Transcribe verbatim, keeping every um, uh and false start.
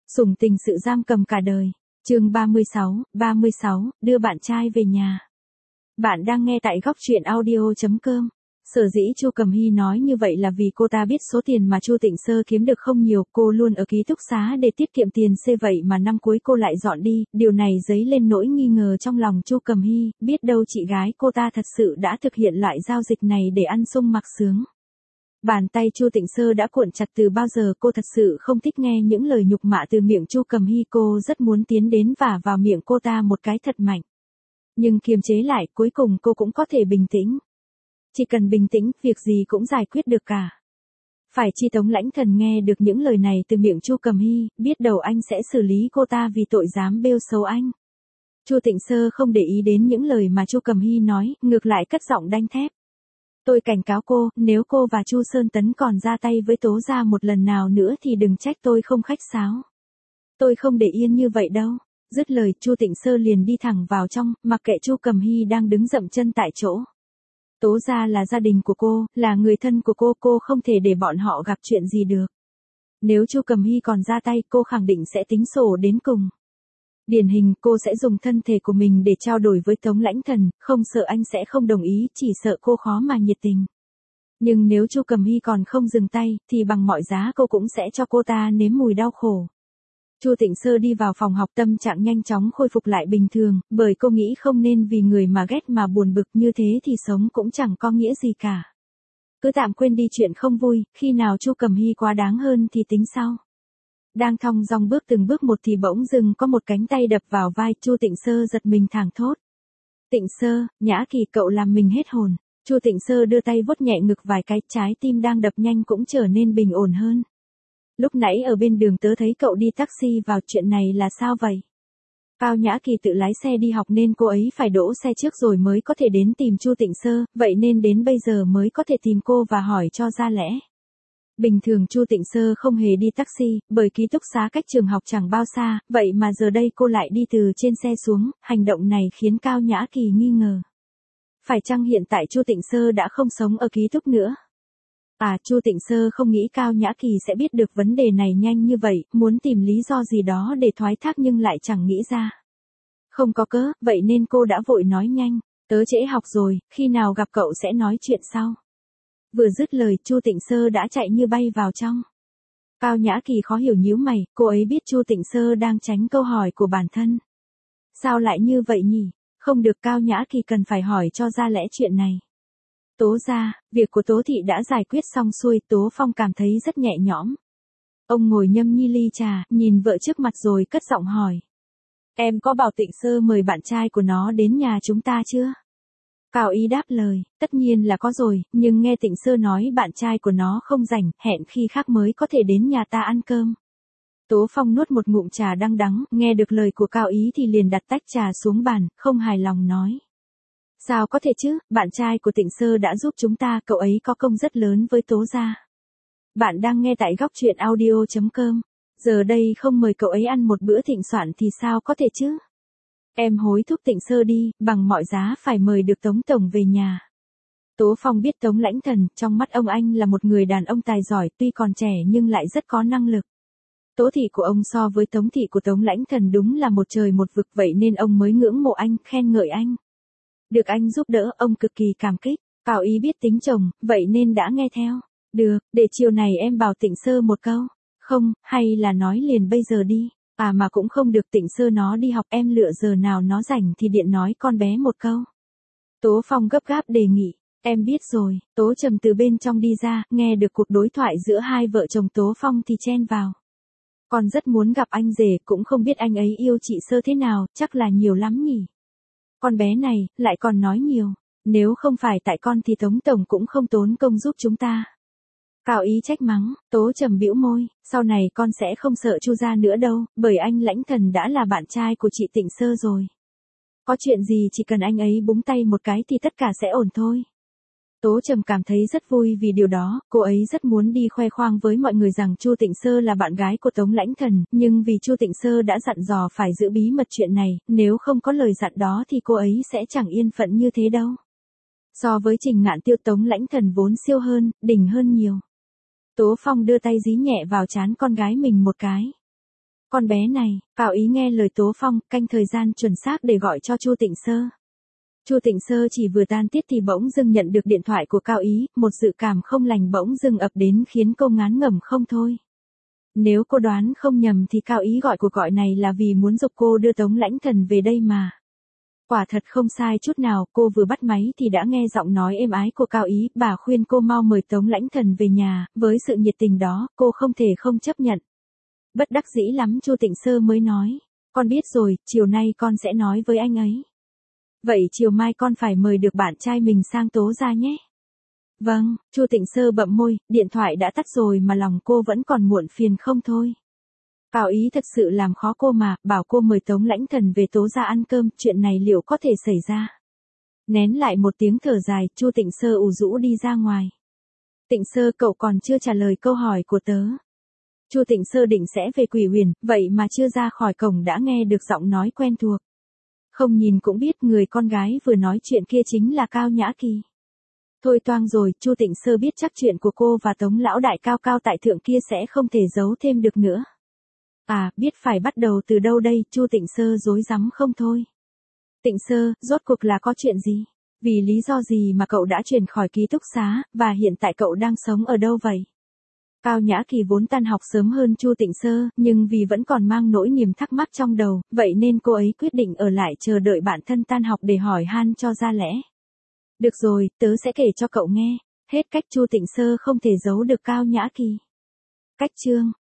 Sủng tình sự giam cầm cả đời. Chương ba mươi sáu, ba mươi sáu, đưa bạn trai về nhà. Bạn đang nghe tại góc truyện audio chấm com. Sở dĩ Chu Cầm Hy nói như vậy là vì cô ta biết số tiền mà Chu Tịnh Sơ kiếm được không nhiều, cô luôn ở ký túc xá để tiết kiệm tiền xê vậy mà năm cuối cô lại dọn đi, điều này dấy lên nỗi nghi ngờ trong lòng Chu Cầm Hy, biết đâu chị gái cô ta thật sự đã thực hiện loại giao dịch này để ăn sung mặc sướng. Bàn tay Chu Tịnh Sơ đã cuộn chặt từ bao giờ, cô thật sự không thích nghe những lời nhục mạ từ miệng Chu Cầm Hy, cô rất muốn tiến đến và vào miệng cô ta một cái thật mạnh. Nhưng kiềm chế lại, cuối cùng cô cũng có thể bình tĩnh. Chỉ cần bình tĩnh, việc gì cũng giải quyết được cả. Phải chi Tống Lãnh Thần nghe được những lời này từ miệng Chu Cầm Hy, biết đầu anh sẽ xử lý cô ta vì tội dám bêu xấu anh. Chu Tịnh Sơ không để ý đến những lời mà Chu Cầm Hy nói, ngược lại cất giọng đanh thép. Tôi cảnh cáo cô, nếu cô và Chu Sơn Tấn còn ra tay với Tố gia một lần nào nữa thì đừng trách tôi không khách sáo. Tôi không để yên như vậy đâu. Dứt lời, Chu Tịnh Sơ liền đi thẳng vào trong, mặc kệ Chu Cầm Hy đang đứng dậm chân tại chỗ. Tố gia là gia đình của cô, là người thân của cô, cô không thể để bọn họ gặp chuyện gì được. Nếu Chu Cầm Hy còn ra tay, cô khẳng định sẽ tính sổ đến cùng. Điển hình, cô sẽ dùng thân thể của mình để trao đổi với Tống Lãnh Thần, không sợ anh sẽ không đồng ý, chỉ sợ cô khó mà nhiệt tình. Nhưng nếu Chu Cầm Hy còn không dừng tay, thì bằng mọi giá cô cũng sẽ cho cô ta nếm mùi đau khổ. Chu Tịnh Sơ đi vào phòng học, tâm trạng nhanh chóng khôi phục lại bình thường, bởi cô nghĩ không nên vì người mà ghét mà buồn bực, như thế thì sống cũng chẳng có nghĩa gì cả. Cứ tạm quên đi chuyện không vui, khi nào Chu Cầm Hy quá đáng hơn thì tính sau. Đang thong dong bước từng bước một thì bỗng dưng có một cánh tay đập vào vai, Chu Tịnh Sơ giật mình thảng thốt. Tịnh Sơ, Nhã Kỳ, cậu làm mình hết hồn. Chu Tịnh Sơ đưa tay vuốt nhẹ ngực vài cái, trái tim đang đập nhanh cũng trở nên bình ổn hơn. Lúc nãy ở bên đường tớ thấy cậu đi taxi vào, chuyện này là sao vậy? Cao Nhã Kỳ tự lái xe đi học nên cô ấy phải đỗ xe trước rồi mới có thể đến tìm Chu Tịnh Sơ, vậy nên đến bây giờ mới có thể tìm cô và hỏi cho ra lẽ. Bình thường Chu Tịnh Sơ không hề đi taxi, bởi ký túc xá cách trường học chẳng bao xa, vậy mà giờ đây cô lại đi từ trên xe xuống, hành động này khiến Cao Nhã Kỳ nghi ngờ. Phải chăng hiện tại Chu Tịnh Sơ đã không sống ở ký túc nữa? À, Chu Tịnh Sơ không nghĩ Cao Nhã Kỳ sẽ biết được vấn đề này nhanh như vậy, muốn tìm lý do gì đó để thoái thác nhưng lại chẳng nghĩ ra. Không có cớ, vậy nên cô đã vội nói nhanh, tớ trễ học rồi, khi nào gặp cậu sẽ nói chuyện sau. Vừa dứt lời, Chu Tịnh Sơ đã chạy như bay vào trong. Cao Nhã Kỳ khó hiểu nhíu mày, cô ấy biết Chu Tịnh Sơ đang tránh câu hỏi của bản thân. Sao lại như vậy nhỉ? Không được, Cao Nhã Kỳ cần phải hỏi cho ra lẽ chuyện này. Tố gia, việc của Tố thị đã giải quyết xong xuôi, Tố Phong cảm thấy rất nhẹ nhõm. Ông ngồi nhâm nhi ly trà, nhìn vợ trước mặt rồi cất giọng hỏi. Em có bảo Tịnh Sơ mời bạn trai của nó đến nhà chúng ta chưa? Cao Ý đáp lời, tất nhiên là có rồi, nhưng nghe Tịnh Sơ nói bạn trai của nó không rảnh, hẹn khi khác mới có thể đến nhà ta ăn cơm. Tố Phong nuốt một ngụm trà đắng đắng, nghe được lời của Cao Ý thì liền đặt tách trà xuống bàn, không hài lòng nói. Sao có thể chứ, bạn trai của Tịnh Sơ đã giúp chúng ta, cậu ấy có công rất lớn với Tố gia. Bạn đang nghe tại góc truyện audio chấm com. Giờ đây không mời cậu ấy ăn một bữa thịnh soạn thì sao có thể chứ? Em hối thúc Tịnh Sơ đi, bằng mọi giá phải mời được Tống Tổng về nhà. Tố Phong biết Tống Lãnh Thần, trong mắt ông anh là một người đàn ông tài giỏi, tuy còn trẻ nhưng lại rất có năng lực. Tố thị của ông so với Tống thị của Tống Lãnh Thần đúng là một trời một vực, vậy nên ông mới ngưỡng mộ anh, khen ngợi anh. Được anh giúp đỡ, ông cực kỳ cảm kích. Cao Ý biết tính chồng, vậy nên đã nghe theo. Được, để chiều này em bảo Tịnh Sơ một câu. Không, hay là nói liền bây giờ đi. À mà cũng không được, Tịnh Sơ nó đi học, em lựa giờ nào nó rảnh thì điện nói con bé một câu. Tố Phong gấp gáp đề nghị. Em biết rồi. Tố Trầm từ bên trong đi ra, nghe được cuộc đối thoại giữa hai vợ chồng Tố Phong thì chen vào. Con rất muốn gặp anh rể, cũng không biết anh ấy yêu chị Sơ thế nào, chắc là nhiều lắm nhỉ. Con bé này, lại còn nói nhiều. Nếu không phải tại con thì Tống Tổng cũng không tốn công giúp chúng ta. Cao Ý trách mắng, Tố Trầm bĩu môi, sau này con sẽ không sợ Chu gia nữa đâu, bởi anh Lãnh Thần đã là bạn trai của chị Tịnh Sơ rồi. Có chuyện gì chỉ cần anh ấy búng tay một cái thì tất cả sẽ ổn thôi. Tố Trầm cảm thấy rất vui vì điều đó, cô ấy rất muốn đi khoe khoang với mọi người rằng Chu Tịnh Sơ là bạn gái của Tống Lãnh Thần, nhưng vì Chu Tịnh Sơ đã dặn dò phải giữ bí mật chuyện này, nếu không có lời dặn đó thì cô ấy sẽ chẳng yên phận như thế đâu. So với Trình Ngạn Tiêu, Tống Lãnh Thần vốn siêu hơn, đỉnh hơn nhiều. Tố Phong đưa tay dí nhẹ vào trán con gái mình một cái. Con bé này, Cao Ý nghe lời Tố Phong, canh thời gian chuẩn xác để gọi cho Chu Tịnh Sơ. Chu Tịnh Sơ chỉ vừa tan tiết thì bỗng dưng nhận được điện thoại của Cao Ý, một dự cảm không lành bỗng dưng ập đến khiến cô ngán ngẩm không thôi. Nếu cô đoán không nhầm thì Cao Ý gọi cuộc gọi này là vì muốn giục cô đưa Tống Lãnh Thần về đây mà. Quả thật không sai chút nào, cô vừa bắt máy thì đã nghe giọng nói êm ái của Cao Ý, bà khuyên cô mau mời Tống Lãnh Thần về nhà, với sự nhiệt tình đó, cô không thể không chấp nhận. Bất đắc dĩ lắm Chu Tịnh Sơ mới nói, con biết rồi, chiều nay con sẽ nói với anh ấy. Vậy chiều mai con phải mời được bạn trai mình sang Tố gia nhé. Vâng, Chu Tịnh Sơ bậm môi, điện thoại đã tắt rồi mà lòng cô vẫn còn muộn phiền không thôi. Cao Ý thật sự làm khó cô mà, bảo cô mời Tống Lãnh Thần về Tố gia ăn cơm, chuyện này liệu có thể xảy ra. Nén lại một tiếng thở dài, Chu Tịnh Sơ ủ rũ đi ra ngoài. Tịnh Sơ, cậu còn chưa trả lời câu hỏi của tớ. Chu Tịnh Sơ định sẽ về Quỷ Huyền, vậy mà chưa ra khỏi cổng đã nghe được giọng nói quen thuộc. Không nhìn cũng biết người con gái vừa nói chuyện kia chính là Cao Nhã Kỳ. Thôi toang rồi, Chu Tịnh Sơ biết chắc chuyện của cô và Tống lão đại cao cao tại thượng kia sẽ không thể giấu thêm được nữa. À, biết phải bắt đầu từ đâu đây, Chu Tịnh Sơ rối rắm không thôi. Tịnh Sơ, rốt cuộc là có chuyện gì? Vì lý do gì mà cậu đã chuyển khỏi ký túc xá, và hiện tại cậu đang sống ở đâu vậy? Cao Nhã Kỳ vốn tan học sớm hơn Chu Tịnh Sơ, nhưng vì vẫn còn mang nỗi niềm thắc mắc trong đầu, vậy nên cô ấy quyết định ở lại chờ đợi bạn thân tan học để hỏi han cho ra lẽ. Được rồi, tớ sẽ kể cho cậu nghe. Hết cách Chu Tịnh Sơ không thể giấu được Cao Nhã Kỳ. Cách chương